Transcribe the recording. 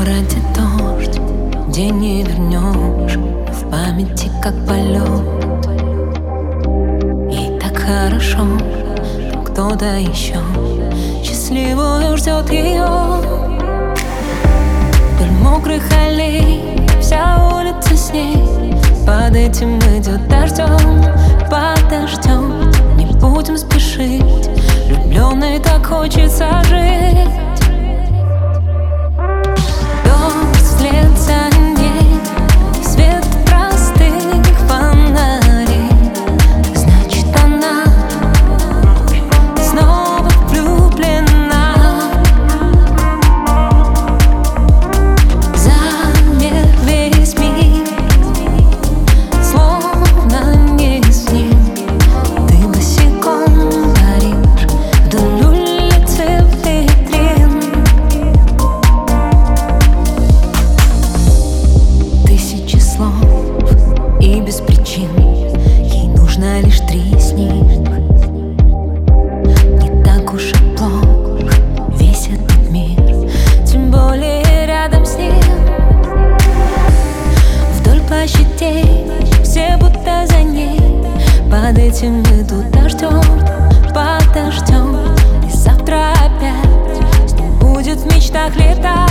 городе дождь, где не вернешь, но в памяти как полет. Ей так хорошо, там кто-то еще счастливую ждет ее. Вдоль мокрых аллей вся улица с ней, под этим идет дождем, под дождем. Не будем спешить, влюбленной так хочется жить. Дождь вслед за ней, свет простых фонарей. Значит, она снова влюблена. Замер весь мир, словно не с ним. Ты босиком паришь вдоль улицы витрин. Тысячи слов и без причин, ей нужно лишь 3 из них. Не так уж и плох весь этот мир, тем более рядом с ним. Вдоль площадей все будто за ней, под этим идут дождем, под дождем. И завтра опять с ним будет в мечтах летать.